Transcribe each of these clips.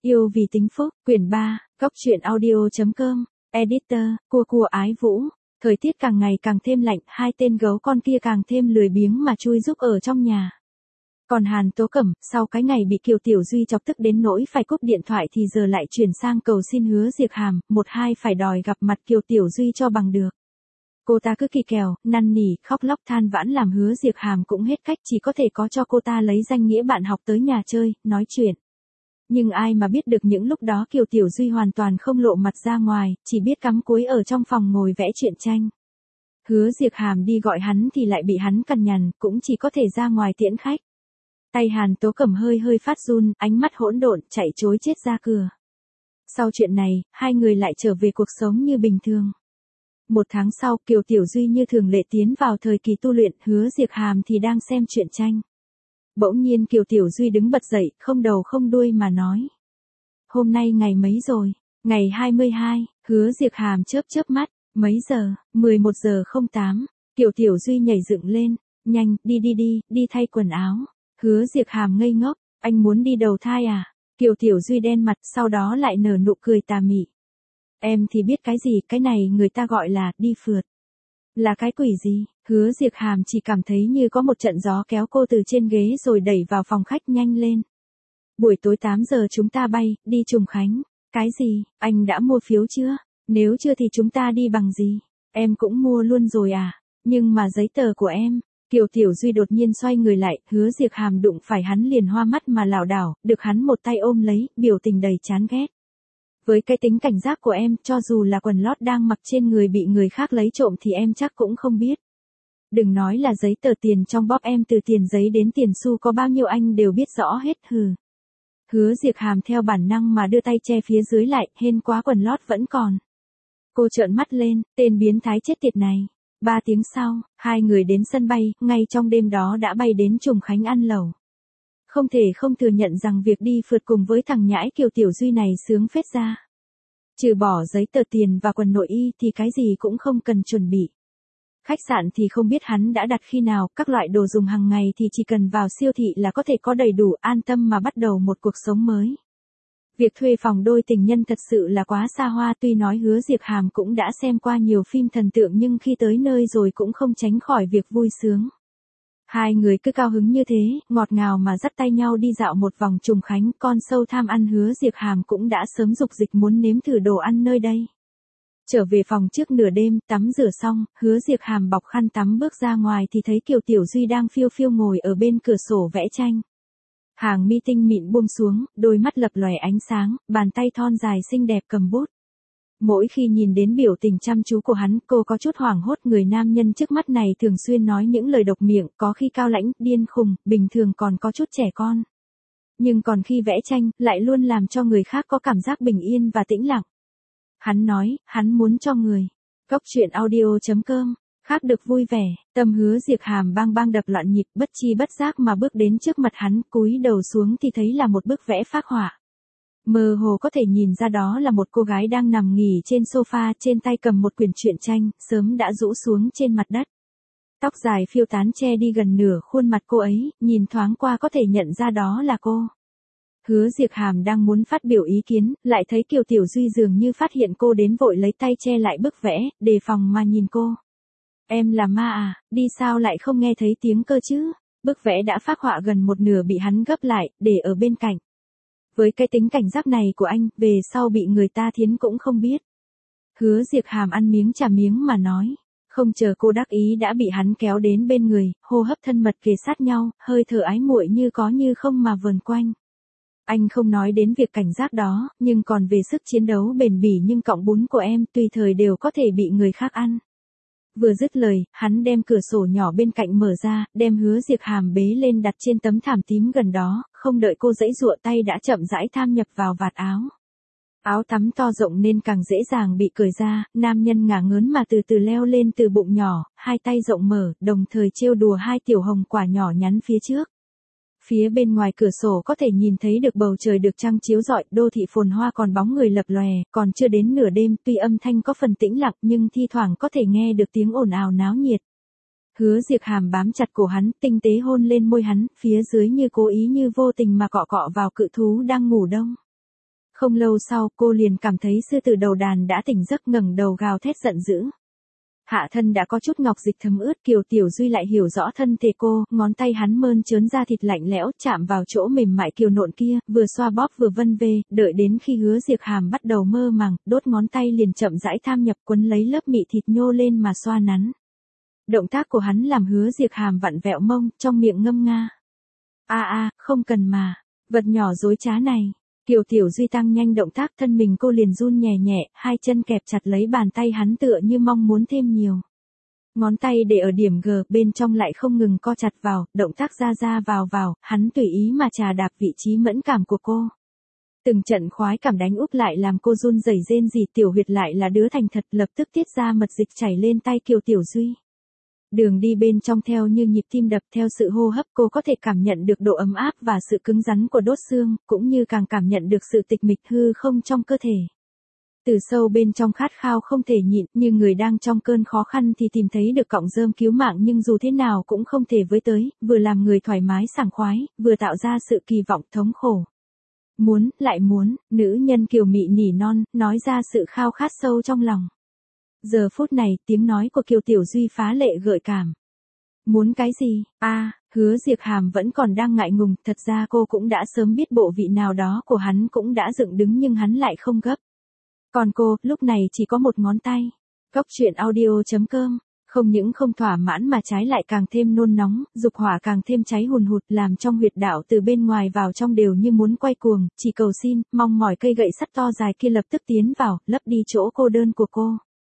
Yêu vì tính phúc, quyển 3, góc truyện audio.com, editor, cua ái vũ. Thời tiết càng ngày càng thêm lạnh, hai tên gấu con kia càng thêm lười biếng mà chui rúc ở trong nhà. Còn Hàn Tố Cẩm, sau cái ngày bị Kiều Tiểu Duy chọc tức đến nỗi phải cúp điện thoại thì giờ lại chuyển sang cầu xin Hứa Diệc Hàm, một hai phải đòi gặp mặt Kiều Tiểu Duy cho bằng được. Cô ta cứ kỳ kèo, năn nỉ, khóc lóc than vãn làm Hứa Diệc Hàm cũng hết cách, chỉ có thể có cho cô ta lấy danh nghĩa bạn học tới nhà chơi, nói chuyện. Nhưng ai mà biết được những lúc đó Kiều Tiểu Duy hoàn toàn không lộ mặt ra ngoài, chỉ biết cắm cúi ở trong phòng ngồi vẽ truyện tranh. Hứa Diệc Hàm đi gọi hắn thì lại bị hắn cằn nhằn, cũng chỉ có thể ra ngoài tiễn khách. Tay Hàn Tố Cẩm hơi phát run, ánh mắt hỗn độn, chạy trối chết ra cửa. Sau chuyện này, hai người lại trở về cuộc sống như bình thường. Một tháng sau, Kiều Tiểu Duy như thường lệ tiến vào thời kỳ tu luyện, Hứa Diệc Hàm thì đang xem truyện tranh. Bỗng nhiên Kiều Tiểu Duy đứng bật dậy, không đầu không đuôi mà nói. Hôm nay ngày mấy rồi? Ngày 22, Hứa Diệc Hàm chớp mắt, mấy giờ? 11 giờ 08. Kiều Tiểu Duy nhảy dựng lên, nhanh, đi thay quần áo. Hứa Diệc Hàm ngây ngốc, anh muốn đi đầu thai à? Kiều Tiểu Duy đen mặt, sau đó lại nở nụ cười tà mị. Em thì biết cái gì, cái này người ta gọi là đi phượt. Là cái quỷ gì? Hứa Diệc Hàm chỉ cảm thấy như có một trận gió kéo cô từ trên ghế rồi đẩy vào phòng khách nhanh lên. Buổi tối 8 giờ chúng ta bay, đi Trùng Khánh. Cái gì? Anh đã mua phiếu chưa? Nếu chưa thì chúng ta đi bằng gì? Em cũng mua luôn rồi à? Nhưng mà giấy tờ của em. Kiều Tiểu Duy đột nhiên xoay người lại, Hứa Diệc Hàm đụng phải hắn liền hoa mắt mà lảo đảo, được hắn một tay ôm lấy, biểu tình đầy chán ghét. Với cái tính cảnh giác của em, cho dù là quần lót đang mặc trên người bị người khác lấy trộm thì em chắc cũng không biết. Đừng nói là giấy tờ tiền trong bóp em, từ tiền giấy đến tiền xu có bao nhiêu anh đều biết rõ hết. Hừ. Hứa Diệc Hàm theo bản năng mà đưa tay che phía dưới lại, hên quá quần lót vẫn còn. Cô trợn mắt lên, tên biến thái chết tiệt này. 3 tiếng sau, hai người đến sân bay, ngay trong đêm đó đã bay đến Trùng Khánh ăn lẩu. Không thể không thừa nhận rằng việc đi phượt cùng với thằng nhãi Kiều Tiểu Duy này sướng phết ra. Trừ bỏ giấy tờ tiền và quần nội y thì cái gì cũng không cần chuẩn bị. Khách sạn thì không biết hắn đã đặt khi nào, các loại đồ dùng hàng ngày thì chỉ cần vào siêu thị là có thể có đầy đủ, an tâm mà bắt đầu một cuộc sống mới. Việc thuê phòng đôi tình nhân thật sự là quá xa hoa, tuy nói Hứa Diệc Hàm cũng đã xem qua nhiều phim thần tượng nhưng khi tới nơi rồi cũng không tránh khỏi việc vui sướng. Hai người cứ cao hứng như thế, ngọt ngào mà dắt tay nhau đi dạo một vòng Trùng Khánh, con sâu tham ăn Hứa Diệc Hàm cũng đã sớm dục dịch muốn nếm thử đồ ăn nơi đây. Trở về phòng trước nửa đêm, tắm rửa xong, Hứa Diệc Hàm bọc khăn tắm bước ra ngoài thì thấy Kiều Tiểu Duy đang phiêu phiêu ngồi ở bên cửa sổ vẽ tranh. Hàng mi tinh mịn buông xuống, đôi mắt lập lòe ánh sáng, bàn tay thon dài xinh đẹp cầm bút. Mỗi khi nhìn đến biểu tình chăm chú của hắn, cô có chút hoảng hốt, người nam nhân trước mắt này thường xuyên nói những lời độc miệng, có khi cao lãnh, điên khùng, bình thường còn có chút trẻ con. Nhưng còn khi vẽ tranh, lại luôn làm cho người khác có cảm giác bình yên và tĩnh lặng. Hắn nói, hắn muốn cho người. Góc truyện audio.com, khác được vui vẻ, tâm Hứa Diệc Hàm bang đập loạn nhịp, bất chi bất giác mà bước đến trước mặt hắn, cúi đầu xuống thì thấy là một bức vẽ phác họa. Mơ hồ có thể nhìn ra đó là một cô gái đang nằm nghỉ trên sofa, trên tay cầm một quyển truyện tranh, sớm đã rũ xuống trên mặt đất. Tóc dài phiêu tán che đi gần nửa khuôn mặt cô ấy, nhìn thoáng qua có thể nhận ra đó là cô. Hứa Diệc Hàm đang muốn phát biểu ý kiến, lại thấy Kiều Tiểu Duy dường như phát hiện cô đến vội lấy tay che lại bức vẽ, đề phòng mà nhìn cô. Em là ma à, đi sao lại không nghe thấy tiếng cơ chứ? Bức vẽ đã phác họa gần một nửa bị hắn gấp lại, để ở bên cạnh. Với cái tính cảnh giác này của anh, về sau bị người ta thiến cũng không biết. Hứa Diệc Hàm ăn miếng trả miếng mà nói. Không chờ cô đắc ý đã bị hắn kéo đến bên người, hô hấp thân mật kề sát nhau, hơi thở ái muội như có như không mà vờn quanh. Anh không nói đến việc cảnh giác đó, nhưng còn về sức chiến đấu bền bỉ nhưng cọng bún của em tùy thời đều có thể bị người khác ăn. Vừa dứt lời, hắn đem cửa sổ nhỏ bên cạnh mở ra, đem Hứa Diệc Hàm bế lên đặt trên tấm thảm tím gần đó, không đợi cô giãy giụa tay đã chậm rãi tham nhập vào vạt áo. Áo tắm to rộng nên càng dễ dàng bị cởi ra, nam nhân ngả ngớn mà từ từ leo lên từ bụng nhỏ, hai tay rộng mở, đồng thời trêu đùa hai tiểu hồng quả nhỏ nhắn phía trước. Phía bên ngoài cửa sổ có thể nhìn thấy được bầu trời được trăng chiếu rọi, đô thị phồn hoa còn bóng người lập lòe, còn chưa đến nửa đêm, tuy âm thanh có phần tĩnh lặng nhưng thi thoảng có thể nghe được tiếng ồn ào náo nhiệt. Hứa Diệc Hàm bám chặt cổ hắn, tinh tế hôn lên môi hắn, phía dưới như cố ý như vô tình mà cọ cọ vào cự thú đang ngủ đông. Không lâu sau cô liền cảm thấy sư tử đầu đàn đã tỉnh giấc ngẩng đầu gào thét giận dữ. Hạ thân đã có chút ngọc dịch thấm ướt, Kiều Tiểu Duy lại hiểu rõ thân thể cô, ngón tay hắn mơn trớn da thịt lạnh lẽo chạm vào chỗ mềm mại kiều nộn kia, vừa xoa bóp vừa vân vê, đợi đến khi Hứa Diệp Hàm bắt đầu mơ màng, đốt ngón tay liền chậm rãi tham nhập quấn lấy lớp mị thịt nhô lên mà xoa nắn. Động tác của hắn làm Hứa Diệp Hàm vặn vẹo mông, trong miệng ngâm nga. Không cần mà, vật nhỏ dối trá này. Kiều Tiểu Duy tăng nhanh động tác, thân mình cô liền run nhẹ nhẹ, hai chân kẹp chặt lấy bàn tay hắn tựa như mong muốn thêm nhiều. Ngón tay để ở điểm G, bên trong lại không ngừng co chặt vào, động tác ra ra vào, hắn tùy ý mà chà đạp vị trí mẫn cảm của cô. Từng trận khoái cảm đánh úp lại làm cô run rẩy rên rỉ, tiểu huyệt lại là đứa thành thật, lập tức tiết ra mật dịch chảy lên tay Kiều Tiểu Duy. Đường đi bên trong theo như nhịp tim đập, theo sự hô hấp cô có thể cảm nhận được độ ấm áp và sự cứng rắn của đốt xương, cũng như càng cảm nhận được sự tịch mịch hư không trong cơ thể. Từ sâu bên trong khát khao không thể nhịn, như người đang trong cơn khó khăn thì tìm thấy được cọng rơm cứu mạng, nhưng dù thế nào cũng không thể với tới, vừa làm người thoải mái sảng khoái, vừa tạo ra sự kỳ vọng thống khổ. Muốn, lại muốn, nữ nhân kiều mị nỉ non, nói ra sự khao khát sâu trong lòng. Giờ phút này, tiếng nói của Kiều Tiểu Duy phá lệ gợi cảm. Muốn cái gì? Hứa Diệp Hàm vẫn còn đang ngại ngùng, thật ra cô cũng đã sớm biết bộ vị nào đó của hắn cũng đã dựng đứng nhưng hắn lại không gấp. Còn cô, lúc này chỉ có một ngón tay. Cóc truyện audio.com, không những không thỏa mãn mà trái lại càng thêm nôn nóng, dục hỏa càng thêm cháy hùn hụt, làm trong huyệt đạo từ bên ngoài vào trong đều như muốn quay cuồng, chỉ cầu xin, mong mỏi cây gậy sắt to dài kia lập tức tiến vào, lấp đi chỗ cô đơn của cô.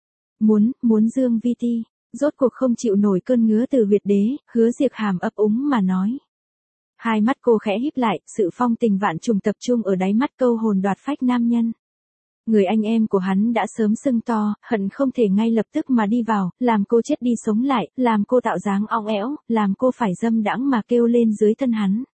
Muốn Dương Vi Ti, rốt cuộc không chịu nổi cơn ngứa từ huyệt đế, Hứa Diệp Hàm ấp úng mà nói. Hai mắt cô khẽ híp lại, sự phong tình vạn trùng tập trung ở đáy mắt, câu hồn đoạt phách nam nhân. Người anh em của hắn đã sớm sưng to, hận không thể ngay lập tức mà đi vào, làm cô chết đi sống lại, làm cô tạo dáng ong ẽo, làm cô phải dâm đãng mà kêu lên dưới thân hắn.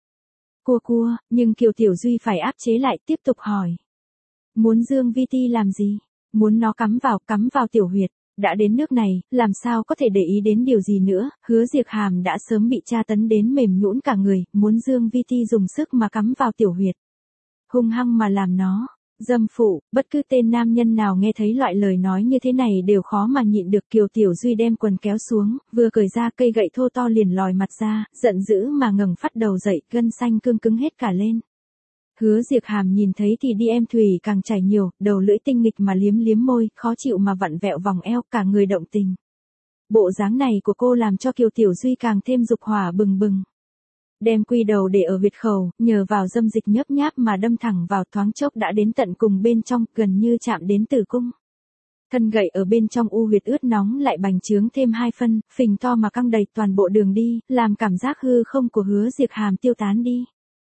Cua, nhưng Kiều Tiểu Duy phải áp chế lại, tiếp tục hỏi. Muốn Dương Vi Ti làm gì? Muốn nó cắm vào tiểu huyệt. Đã đến nước này, làm sao có thể để ý đến điều gì nữa, Hứa Diệp Hàm đã sớm bị tra tấn đến mềm nhũn cả người, muốn Dương Vi Ti dùng sức mà cắm vào tiểu huyệt. Hung hăng mà làm nó. Dâm phụ, bất cứ tên nam nhân nào nghe thấy loại lời nói như thế này đều khó mà nhịn được. Kiều Tiểu Duy đem quần kéo xuống, vừa cởi ra cây gậy thô to liền lòi mặt ra, giận dữ mà ngẩng phát đầu dậy, gân xanh cương cứng hết cả lên. Hứa Diệp Hàm nhìn thấy thì đi em thủy càng chảy nhiều, đầu lưỡi tinh nghịch mà liếm môi, khó chịu mà vặn vẹo vòng eo, cả người động tình. Bộ dáng này của cô làm cho Kiều Tiểu Duy càng thêm dục hỏa bừng bừng. Đem quy đầu để ở huyệt khẩu, nhờ vào dâm dịch nhớp nháp mà đâm thẳng vào, thoáng chốc đã đến tận cùng bên trong, gần như chạm đến tử cung. Thân gậy ở bên trong u huyệt ướt nóng lại bành trướng thêm 2 phân, phình to mà căng đầy toàn bộ đường đi, làm cảm giác hư không của Hứa Diệp Hàm tiêu tán đi.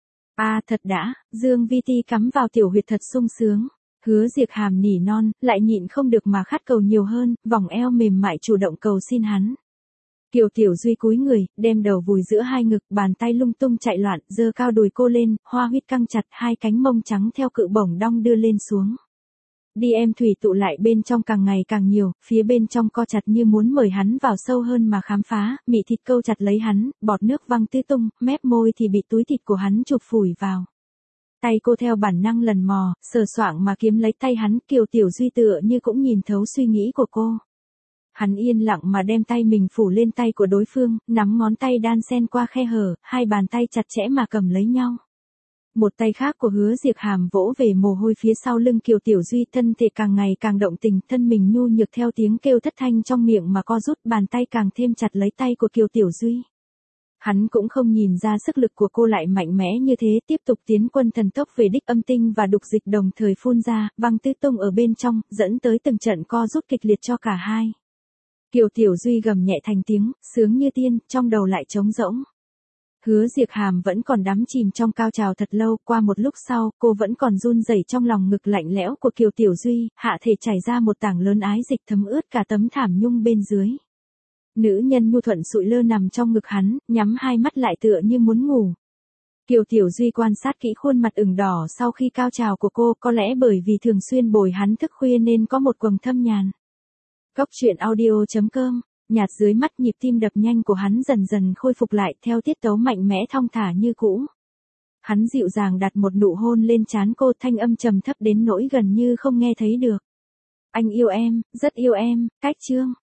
Thật đã, Dương Vi Ti cắm vào tiểu huyệt thật sung sướng. Hứa Diệp Hàm nỉ non, lại nhịn không được mà khát cầu nhiều hơn, vòng eo mềm mại chủ động cầu xin hắn. Kiều Tiểu Duy cúi người, đem đầu vùi giữa hai ngực, bàn tay lung tung chạy loạn, giơ cao đùi cô lên, hoa huyết căng chặt, hai cánh mông trắng theo cự bổng đong đưa lên xuống. Đi em thủy tụ lại bên trong càng ngày càng nhiều, phía bên trong co chặt như muốn mời hắn vào sâu hơn mà khám phá, mị thịt câu chặt lấy hắn, bọt nước văng tứ tung, mép môi thì bị túi thịt của hắn chụp phủi vào. Tay cô theo bản năng lần mò, sờ soạng mà kiếm lấy tay hắn, Kiều Tiểu Duy tựa như cũng nhìn thấu suy nghĩ của cô. Hắn yên lặng mà đem tay mình phủ lên tay của đối phương, nắm ngón tay đan xen qua khe hở, hai bàn tay chặt chẽ mà cầm lấy nhau. Một tay khác của Hứa Diệp Hàm vỗ về mồ hôi phía sau lưng Kiều Tiểu Duy, thân thể càng ngày càng động tình, thân mình nhu nhược theo tiếng kêu thất thanh trong miệng mà co rút, bàn tay càng thêm chặt lấy tay của Kiều Tiểu Duy. Hắn cũng không nhìn ra sức lực của cô lại mạnh mẽ như thế, tiếp tục tiến quân thần tốc về đích, âm tinh và đục dịch đồng thời phun ra, văng tứ tung ở bên trong, dẫn tới từng trận co rút kịch liệt cho cả hai. Kiều Tiểu Duy gầm nhẹ thành tiếng, sướng như tiên, trong đầu lại trống rỗng. Hứa Diệp Hàm vẫn còn đắm chìm trong cao trào thật lâu, qua một lúc sau, cô vẫn còn run rẩy trong lòng ngực lạnh lẽo của Kiều Tiểu Duy, hạ thể chảy ra một tảng lớn ái dịch thấm ướt cả tấm thảm nhung bên dưới. Nữ nhân nhu thuận sụi lơ nằm trong ngực hắn, nhắm hai mắt lại tựa như muốn ngủ. Kiều Tiểu Duy quan sát kỹ khuôn mặt ửng đỏ sau khi cao trào của cô, có lẽ bởi vì thường xuyên bồi hắn thức khuya nên có một quầng thâm nhàn. Cóc truyện audio.com, nhạt dưới mắt, nhịp tim đập nhanh của hắn dần dần khôi phục lại theo tiết tấu mạnh mẽ thong thả như cũ. Hắn dịu dàng đặt một nụ hôn lên trán cô, thanh âm trầm thấp đến nỗi gần như không nghe thấy được. Anh yêu em, rất yêu em, Cách Trương.